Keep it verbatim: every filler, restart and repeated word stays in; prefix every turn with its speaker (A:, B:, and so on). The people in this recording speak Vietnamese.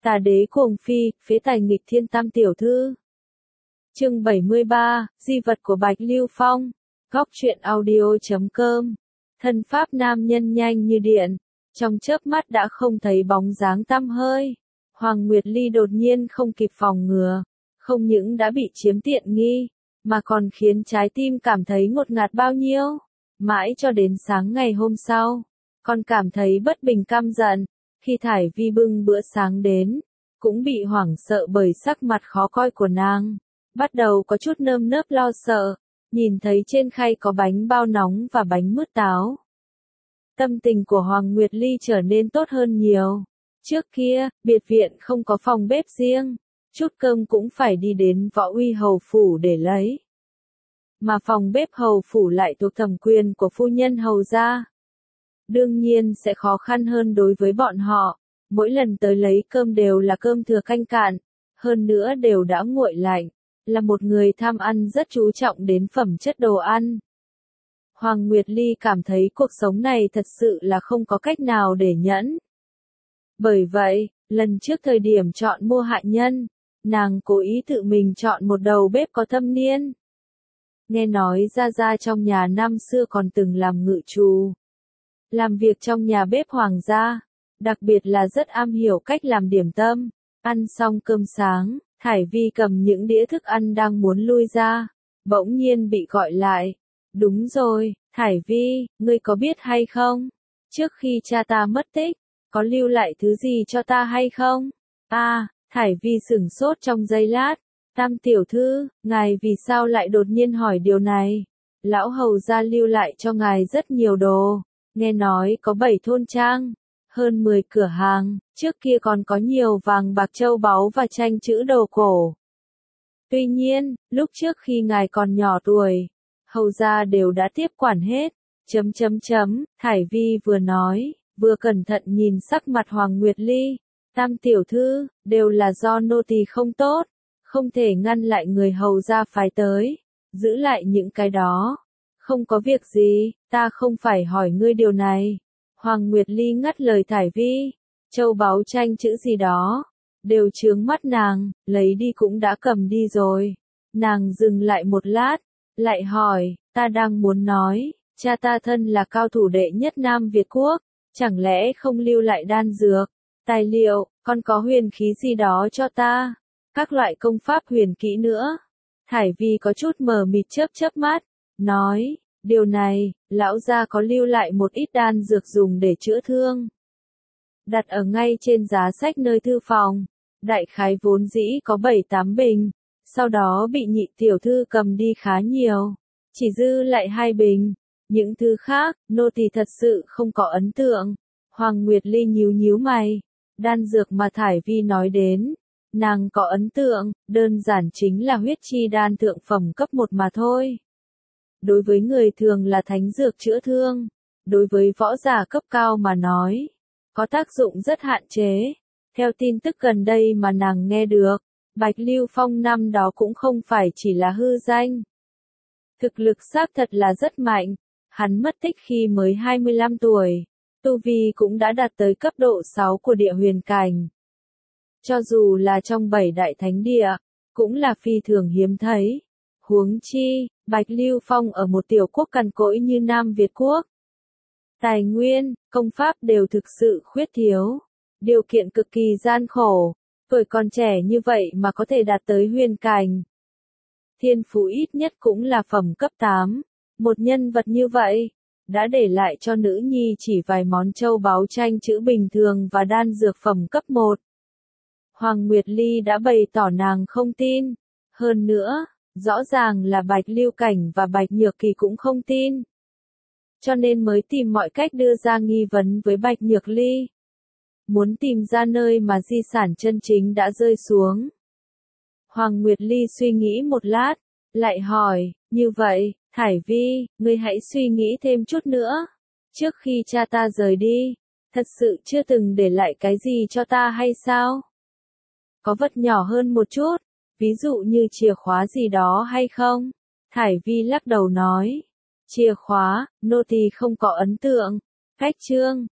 A: Tà đế cuồng phi, phế tài nghịch thiên tam tiểu thư. Chương bảy mươi ba, di vật của Bạch Lưu Phong. Góc truyện audio chấm com. Thân pháp nam nhân nhanh như điện, trong chớp mắt đã không thấy bóng dáng tăm hơi. Hoàng Nguyệt Ly đột nhiên không kịp phòng ngừa, không những đã bị chiếm tiện nghi, mà còn khiến trái tim cảm thấy ngột ngạt bao nhiêu. Mãi cho đến sáng ngày hôm sau, còn cảm thấy bất bình căm giận. Khi Thải Vi bưng bữa sáng đến, cũng bị hoảng sợ bởi sắc mặt khó coi của nàng. Bắt đầu có chút nơm nớp lo sợ, nhìn thấy trên khay có bánh bao nóng và bánh mứt táo. Tâm tình của Hoàng Nguyệt Ly trở nên tốt hơn nhiều. Trước kia, biệt viện không có phòng bếp riêng, chút cơm cũng phải đi đến Võ Uy hầu phủ để lấy. Mà phòng bếp hầu phủ lại thuộc thẩm quyền của phu nhân hầu gia. Đương nhiên sẽ khó khăn hơn đối với bọn họ, mỗi lần tới lấy cơm đều là cơm thừa canh cạn, hơn nữa đều đã nguội lạnh, là một người tham ăn rất chú trọng đến phẩm chất đồ ăn. Hoàng Nguyệt Ly cảm thấy cuộc sống này thật sự là không có cách nào để nhẫn. Bởi vậy, lần trước thời điểm chọn mua hạ nhân, nàng cố ý tự mình chọn một đầu bếp có thâm niên. Nghe nói Gia Gia trong nhà năm xưa còn từng làm ngự trù. Làm việc trong nhà bếp hoàng gia, đặc biệt là rất am hiểu cách làm điểm tâm. Ăn xong cơm sáng, Thải Vi cầm những đĩa thức ăn đang muốn lui ra, bỗng nhiên bị gọi lại. Đúng rồi, Thải Vi, ngươi có biết hay không? Trước khi cha ta mất tích, có lưu lại thứ gì cho ta hay không? À, Thải Vi sửng sốt trong giây lát. Tam tiểu thư, ngài vì sao lại đột nhiên hỏi điều này? Lão hầu gia lưu lại cho ngài rất nhiều đồ. Nghe nói có bảy thôn trang, hơn mười cửa hàng, trước kia còn có nhiều vàng bạc châu báu và tranh chữ đồ cổ. Tuy nhiên, lúc trước khi ngài còn nhỏ tuổi, hầu gia đều đã tiếp quản hết. Chấm chấm chấm, Thải Vi vừa nói, vừa cẩn thận nhìn sắc mặt Hoàng Nguyệt Ly. Tam tiểu thư, đều là do nô tỳ không tốt, không thể ngăn lại người hầu gia phái tới, giữ lại những cái đó. Không có việc gì, ta không phải hỏi ngươi điều này. Hoàng Nguyệt Ly ngắt lời Thải Vi, châu báu tranh chữ gì đó, đều chướng mắt nàng, lấy đi cũng đã cầm đi rồi. Nàng dừng lại một lát, lại hỏi, ta đang muốn nói, cha ta thân là cao thủ đệ nhất Nam Việt Quốc, chẳng lẽ không lưu lại đan dược, tài liệu, còn có huyền khí gì đó cho ta, các loại công pháp huyền kỹ nữa. Thải Vi có chút mờ mịt chớp chớp mắt, nói, điều này, lão gia có lưu lại một ít đan dược dùng để chữa thương. Đặt ở ngay trên giá sách nơi thư phòng, đại khái vốn dĩ có bảy tám bình, sau đó bị nhị tiểu thư cầm đi khá nhiều, chỉ dư lại hai bình, những thứ khác, nô tỳ thật sự không có ấn tượng. Hoàng Nguyệt Ly nhíu nhíu mày, đan dược mà Thải Vi nói đến, nàng có ấn tượng, đơn giản chính là huyết chi đan thượng phẩm cấp một mà thôi. Đối với người thường là thánh dược chữa thương, đối với võ giả cấp cao mà nói, có tác dụng rất hạn chế. Theo tin tức gần đây mà nàng nghe được, Bạch Lưu Phong năm đó cũng không phải chỉ là hư danh. Thực lực xác thật là rất mạnh, hắn mất tích khi mới hai mươi lăm tuổi, tu vi cũng đã đạt tới cấp độ sáu của địa huyền cảnh. Cho dù là trong bảy đại thánh địa, cũng là phi thường hiếm thấy. Huống chi, Bạch Lưu Phong ở một tiểu quốc cằn cỗi như Nam Việt Quốc. Tài nguyên, công pháp đều thực sự khuyết thiếu. Điều kiện cực kỳ gian khổ, tuổi còn trẻ như vậy mà có thể đạt tới huyền cảnh. Thiên phú ít nhất cũng là phẩm cấp tám. Một nhân vật như vậy, đã để lại cho nữ nhi chỉ vài món châu báu tranh chữ bình thường và đan dược phẩm cấp một. Hoàng Nguyệt Ly đã bày tỏ nàng không tin. Hơn nữa, rõ ràng là Bạch Lưu Cảnh và Bạch Nhược Kỳ cũng không tin. Cho nên mới tìm mọi cách đưa ra nghi vấn với Bạch Nhược Ly. Muốn tìm ra nơi mà di sản chân chính đã rơi xuống. Hoàng Nguyệt Ly suy nghĩ một lát, lại hỏi, như vậy, Thải Vi, ngươi hãy suy nghĩ thêm chút nữa. Trước khi cha ta rời đi, thật sự chưa từng để lại cái gì cho ta hay sao? Có vật nhỏ hơn một chút, ví dụ như chìa khóa gì đó hay không? Thải Vi lắc đầu nói, chìa khóa, nô tỳ không có ấn tượng. Cách chương,